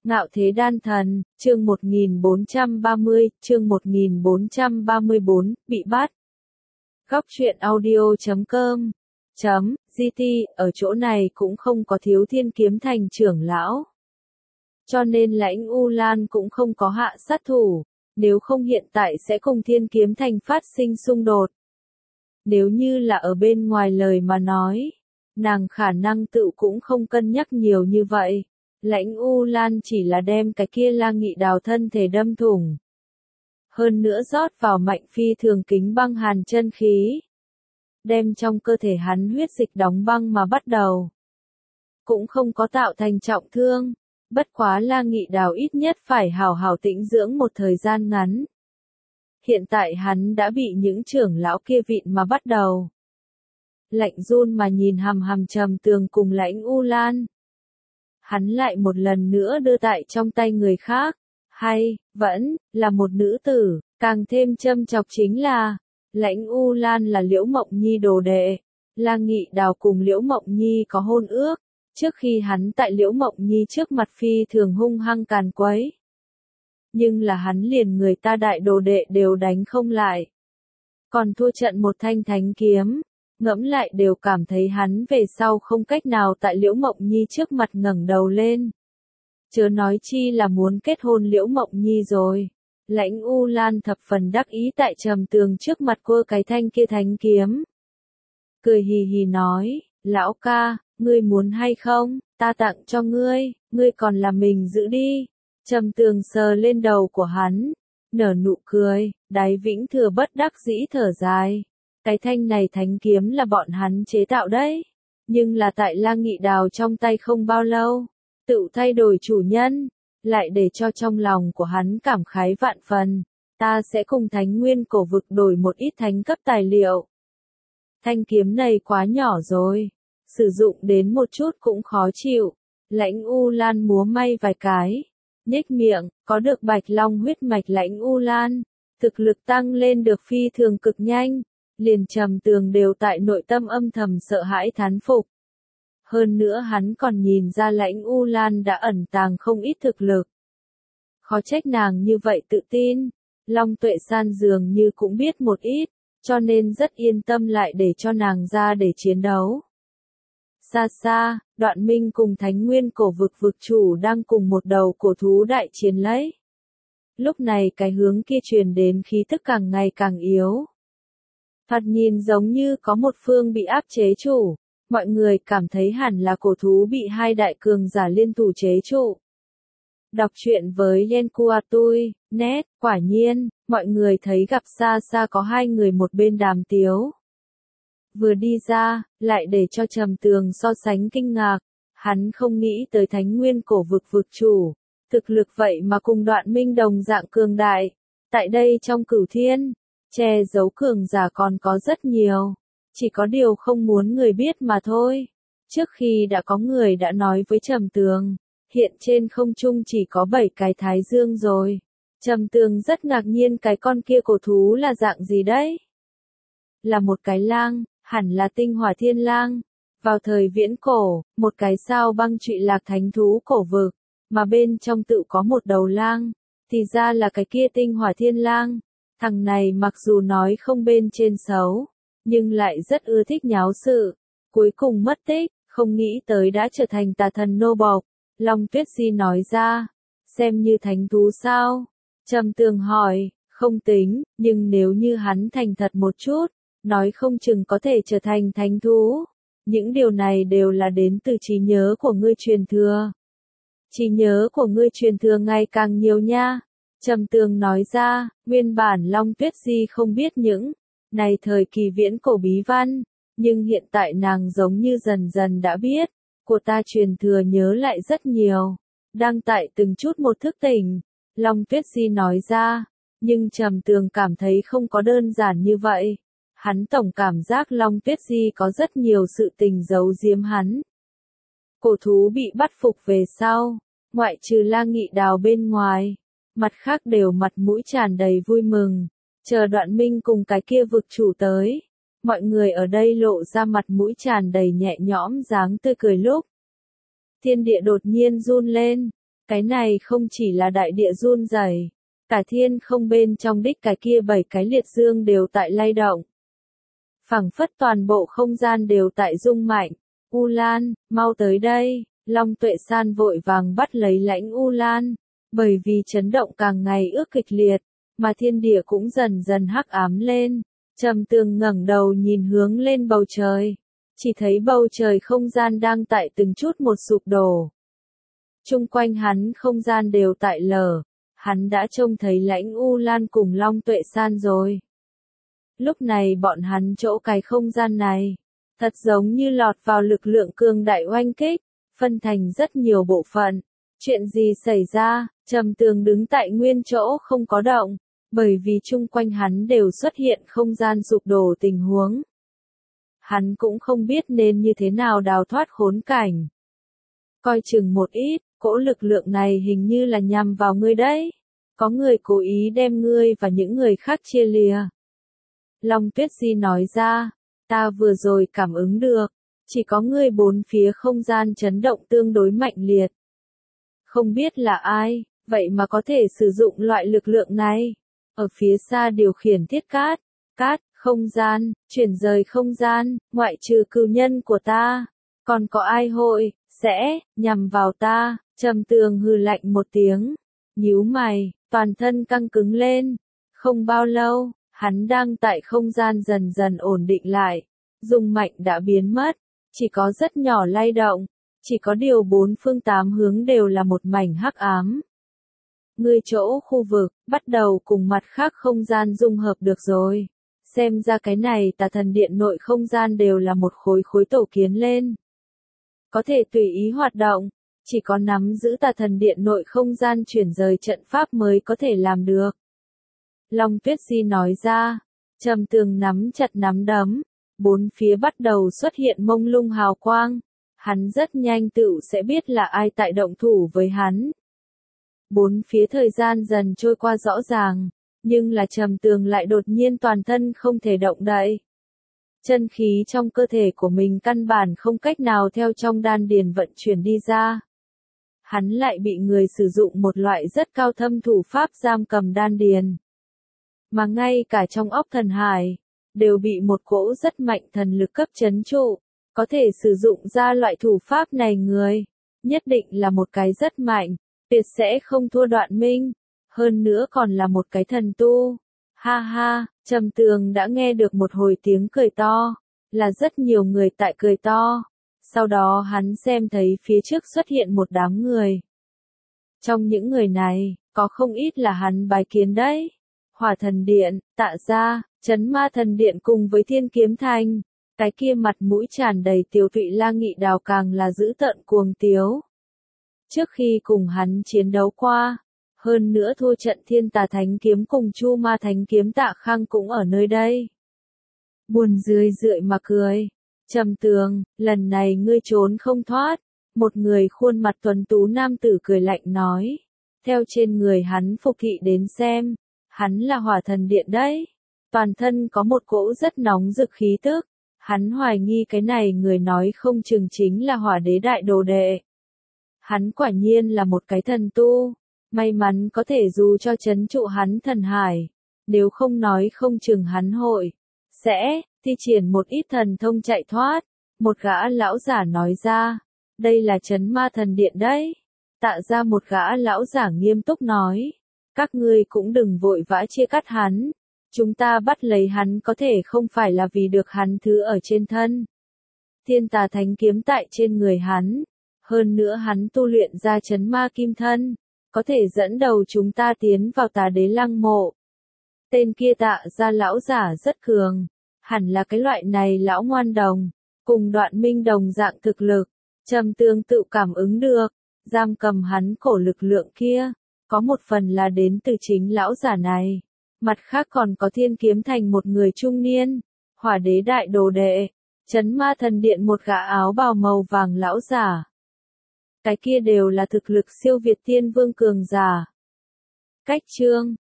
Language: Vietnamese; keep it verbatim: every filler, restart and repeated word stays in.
Ngạo Thế Đan Thần, chương một nghìn bốn trăm ba mươi, chương một nghìn bốn trăm ba mươi bốn, bị bắt. Góc truyện audio chấm com chấm gt, ở chỗ này cũng không có Thiếu Thiên Kiếm Thành trưởng lão. Cho nên Lãnh U Lan cũng không có hạ sát thủ, nếu không hiện tại sẽ cùng Thiên Kiếm Thành phát sinh xung đột. Nếu như là ở bên ngoài lời mà nói, nàng khả năng tự cũng không cân nhắc nhiều như vậy. Lãnh U Lan chỉ là đem cái kia La Nghị Đào thân thể đâm thủng. Hơn nữa rót vào mạnh phi thường kính băng hàn chân khí. Đem trong cơ thể hắn huyết dịch đóng băng mà bắt đầu. Cũng không có tạo thành trọng thương. Bất quá La Nghị Đào ít nhất phải hào hào tĩnh dưỡng một thời gian ngắn. Hiện tại hắn đã bị những trưởng lão kia vịn mà bắt đầu. Lạnh run mà nhìn hằm hằm Trầm Tường cùng Lãnh U Lan. Hắn lại một lần nữa đưa tại trong tay người khác, hay, vẫn, là một nữ tử, càng thêm châm chọc chính là, Lãnh U Lan là Liễu Mộng Nhi đồ đệ, La Nghị Đào cùng Liễu Mộng Nhi có hôn ước, trước khi hắn tại Liễu Mộng Nhi trước mặt phi thường hung hăng càn quấy. Nhưng là hắn liền người ta đại đồ đệ đều đánh không lại. Còn thua trận một thanh thánh kiếm. Ngẫm lại đều cảm thấy hắn về sau không cách nào tại Liễu Mộng Nhi trước mặt ngẩng đầu lên. Chớ nói chi là muốn kết hôn Liễu Mộng Nhi rồi. Lãnh U Lan thập phần đắc ý tại Trầm Tường trước mặt quơ cái thanh kia thánh kiếm. Cười hì hì nói, lão ca, ngươi muốn hay không, ta tặng cho ngươi, ngươi còn là mình giữ đi. Trầm Tường sờ lên đầu của hắn, nở nụ cười, đáy vĩnh thừa bất đắc dĩ thở dài. Cái thanh này thánh kiếm là bọn hắn chế tạo đấy, nhưng là tại La Nghị Đào trong tay không bao lâu, tự thay đổi chủ nhân, lại để cho trong lòng của hắn cảm khái vạn phần, ta sẽ cùng Thánh Nguyên cổ vực đổi một ít thánh cấp tài liệu. Thanh kiếm này quá nhỏ rồi, sử dụng đến một chút cũng khó chịu, Lãnh U Lan múa may vài cái, nhếch miệng, có được Bạch Long huyết mạch Lãnh U Lan, thực lực tăng lên được phi thường cực nhanh. Liền Trầm Tường đều tại nội tâm âm thầm sợ hãi thán phục. Hơn nữa hắn còn nhìn ra Lãnh U Lan đã ẩn tàng không ít thực lực. Khó trách nàng như vậy tự tin, Long Tuệ San dường như cũng biết một ít, cho nên rất yên tâm lại để cho nàng ra để chiến đấu. Xa xa, Đoạn Minh cùng Thánh Nguyên cổ vực vực chủ đang cùng một đầu cổ thú đại chiến lấy. Lúc này cái hướng kia truyền đến khí tức càng ngày càng yếu. Thoạt nhìn giống như có một phương bị áp chế chủ, mọi người cảm thấy hẳn là cổ thú bị hai đại cường giả liên thủ chế trụ. Đọc truyện với Yenkuatui, net, quả nhiên, mọi người thấy gặp xa xa có hai người một bên đàm tiếu. Vừa đi ra, lại để cho Trầm Tường so sánh kinh ngạc, hắn không nghĩ tới Thánh Nguyên cổ vực vực chủ, thực lực vậy mà cùng Đoạn Minh đồng dạng cường đại, tại đây trong Cửu Thiên. Che giấu cường giả còn có rất nhiều, chỉ có điều không muốn người biết mà thôi. Trước khi đã có người đã nói với Trầm Tường, hiện trên không trung chỉ có bảy cái thái dương rồi. Trầm Tường rất ngạc nhiên cái con kia cổ thú là dạng gì đấy? Là một cái lang, hẳn là Tinh Hỏa Thiên Lang. Vào thời viễn cổ, một cái sao băng trụy lạc thánh thú cổ vực, mà bên trong tự có một đầu lang, thì ra là cái kia Tinh Hỏa Thiên Lang. Thằng này mặc dù nói không bên trên xấu, nhưng lại rất ưa thích nháo sự. Cuối cùng mất tích, không nghĩ tới đã trở thành tà thần nô bộc. Long Tuyết Di nói ra, xem như thánh thú sao? Trầm Tường hỏi, không tính, nhưng nếu như hắn thành thật một chút, nói không chừng có thể trở thành thánh thú. Những điều này đều là đến từ trí nhớ của ngươi truyền thừa. Trí nhớ của ngươi truyền thừa ngày càng nhiều nha. Trầm Tường nói ra, nguyên bản Long Tuyết Di không biết những này thời kỳ viễn cổ bí văn, nhưng hiện tại nàng giống như dần dần đã biết, của ta truyền thừa nhớ lại rất nhiều, đang tại từng chút một thức tỉnh. Long Tuyết Di nói ra, nhưng Trầm Tường cảm thấy không có đơn giản như vậy. Hắn tổng cảm giác Long Tuyết Di có rất nhiều sự tình giấu giếm hắn. Cổ thú bị bắt phục về sau, ngoại trừ La Nghị Đào bên ngoài. Mặt khác đều mặt mũi tràn đầy vui mừng, chờ Đoạn Minh cùng cái kia vực chủ tới. Mọi người ở đây lộ ra mặt mũi tràn đầy nhẹ nhõm dáng tươi cười lúc. Thiên địa đột nhiên run lên, Cái này không chỉ là đại địa run rẩy, cả thiên không bên trong đích cái kia bảy cái liệt dương đều tại lay động. Phảng phất toàn bộ không gian đều tại rung mạnh. U Lan, mau tới đây, Long Tuệ San vội vàng bắt lấy Lãnh U Lan, bởi vì chấn động càng ngày ước kịch liệt, mà thiên địa cũng dần dần hắc ám lên. Trầm Tường ngẩng đầu nhìn hướng lên bầu trời, chỉ thấy bầu trời không gian đang tại từng chút một sụp đổ. Chung quanh hắn không gian đều tại lở, hắn đã trông thấy Lãnh U Lan cùng Long Tuệ San rồi. Lúc này bọn hắn chỗ cái không gian này, thật giống như lọt vào lực lượng cường đại oanh kích, phân thành rất nhiều bộ phận. Chuyện gì xảy ra? Trầm Tường đứng tại nguyên chỗ không có động, bởi vì chung quanh hắn đều xuất hiện không gian sụp đổ tình huống. Hắn cũng không biết nên như thế nào đào thoát khốn cảnh. Coi chừng một ít, cỗ lực lượng này hình như là nhằm vào ngươi đấy. Có người cố ý đem ngươi và những người khác chia lìa. Long Tuyết Di nói ra, ta vừa rồi cảm ứng được, chỉ có ngươi bốn phía không gian chấn động tương đối mạnh liệt. Không biết là ai, vậy mà có thể sử dụng loại lực lượng này. Ở phía xa điều khiển thiết cát, cát, không gian, chuyển rời không gian, ngoại trừ cừu nhân của ta. Còn có ai hội, sẽ, nhằm vào ta? Trầm Tường hừ lạnh một tiếng, nhíu mày, toàn thân căng cứng lên. Không bao lâu, hắn đang tại không gian dần dần ổn định lại, dùng mạnh đã biến mất, chỉ có rất nhỏ lay động, chỉ có điều bốn phương tám hướng đều là một mảnh hắc ám. Ngươi chỗ khu vực, bắt đầu cùng mặt khác không gian dung hợp được rồi. Xem ra cái này Tà Thần Điện nội không gian đều là một khối khối tổ kiến lên. Có thể tùy ý hoạt động, chỉ có nắm giữ Tà Thần Điện nội không gian chuyển rời trận pháp mới có thể làm được. Long Tuyết Di nói ra, Trầm Tường nắm chặt nắm đấm, bốn phía bắt đầu xuất hiện mông lung hào quang. Hắn rất nhanh tự sẽ biết là ai tại động thủ với hắn. Bốn phía thời gian dần trôi qua rõ ràng, nhưng là Trầm Tường lại đột nhiên toàn thân không thể động đậy. Chân khí trong cơ thể của mình căn bản không cách nào theo trong đan điền vận chuyển đi ra. Hắn lại bị người sử dụng một loại rất cao thâm thủ pháp giam cầm đan điền. Mà ngay cả trong óc thần hải, đều bị một cỗ rất mạnh thần lực cấp trấn trụ. Có thể sử dụng ra loại thủ pháp này người, nhất định là một cái rất mạnh, tuyệt sẽ không thua Đoạn Minh, hơn nữa còn là một cái thần tu. Ha ha, Trầm Tường đã nghe được một hồi tiếng cười to, là rất nhiều người tại cười to. Sau đó hắn xem thấy phía trước xuất hiện một đám người. Trong những người này, có không ít là hắn bái kiến đấy. Hỏa Thần Điện, Tạ Gia, Chấn Ma Thần Điện cùng với Thiên Kiếm Thành. Cái kia mặt mũi tràn đầy tiều tụy La Nghị Đào càng là dữ tợn cuồng tiếu. Trước khi cùng hắn chiến đấu qua, hơn nữa thua trận Thiên Tà Thánh Kiếm cùng Chu Ma Thánh Kiếm Tạ Khang cũng ở nơi đây. Buồn rười rượi mà cười. Trầm Tường, lần này ngươi trốn không thoát. Một người khuôn mặt tuấn tú nam tử cười lạnh nói. Theo trên người hắn phục thị đến xem, hắn là Hỏa Thần Điện đấy. Toàn thân có một cỗ rất nóng rực khí tức. Hắn hoài nghi cái này người nói không chừng chính là Hỏa Đế đại đồ đệ. Hắn quả nhiên là một cái thần tu, may mắn có thể dù cho trấn trụ hắn thần hải, nếu không nói không chừng hắn hội, sẽ, thi triển một ít thần thông chạy thoát. Một gã lão giả nói ra, đây là Chấn Ma Thần Điện đấy. Tạ ra một gã lão giả nghiêm túc nói, các ngươi cũng đừng vội vã chia cắt hắn. Chúng ta bắt lấy hắn có thể không phải là vì được hắn thứ ở trên thân. Thiên Tà Thánh Kiếm tại trên người hắn. Hơn nữa hắn tu luyện ra Chấn Ma Kim Thân. Có thể dẫn đầu chúng ta tiến vào Tà Đế lăng mộ. Tên kia Tạ ra lão giả rất cường. Hẳn là cái loại này lão ngoan đồng. Cùng Đoạn Minh đồng dạng thực lực. Trầm Tường tự cảm ứng được. Giam cầm hắn cổ lực lượng kia. Có một phần là đến từ chính lão giả này. Mặt khác còn có Thiên Kiếm Thành một người trung niên, Hỏa Đế đại đồ đệ, Chấn Ma Thần Điện một gã áo bào màu vàng lão giả. Cái kia đều là thực lực siêu việt tiên vương cường giả. Cách chương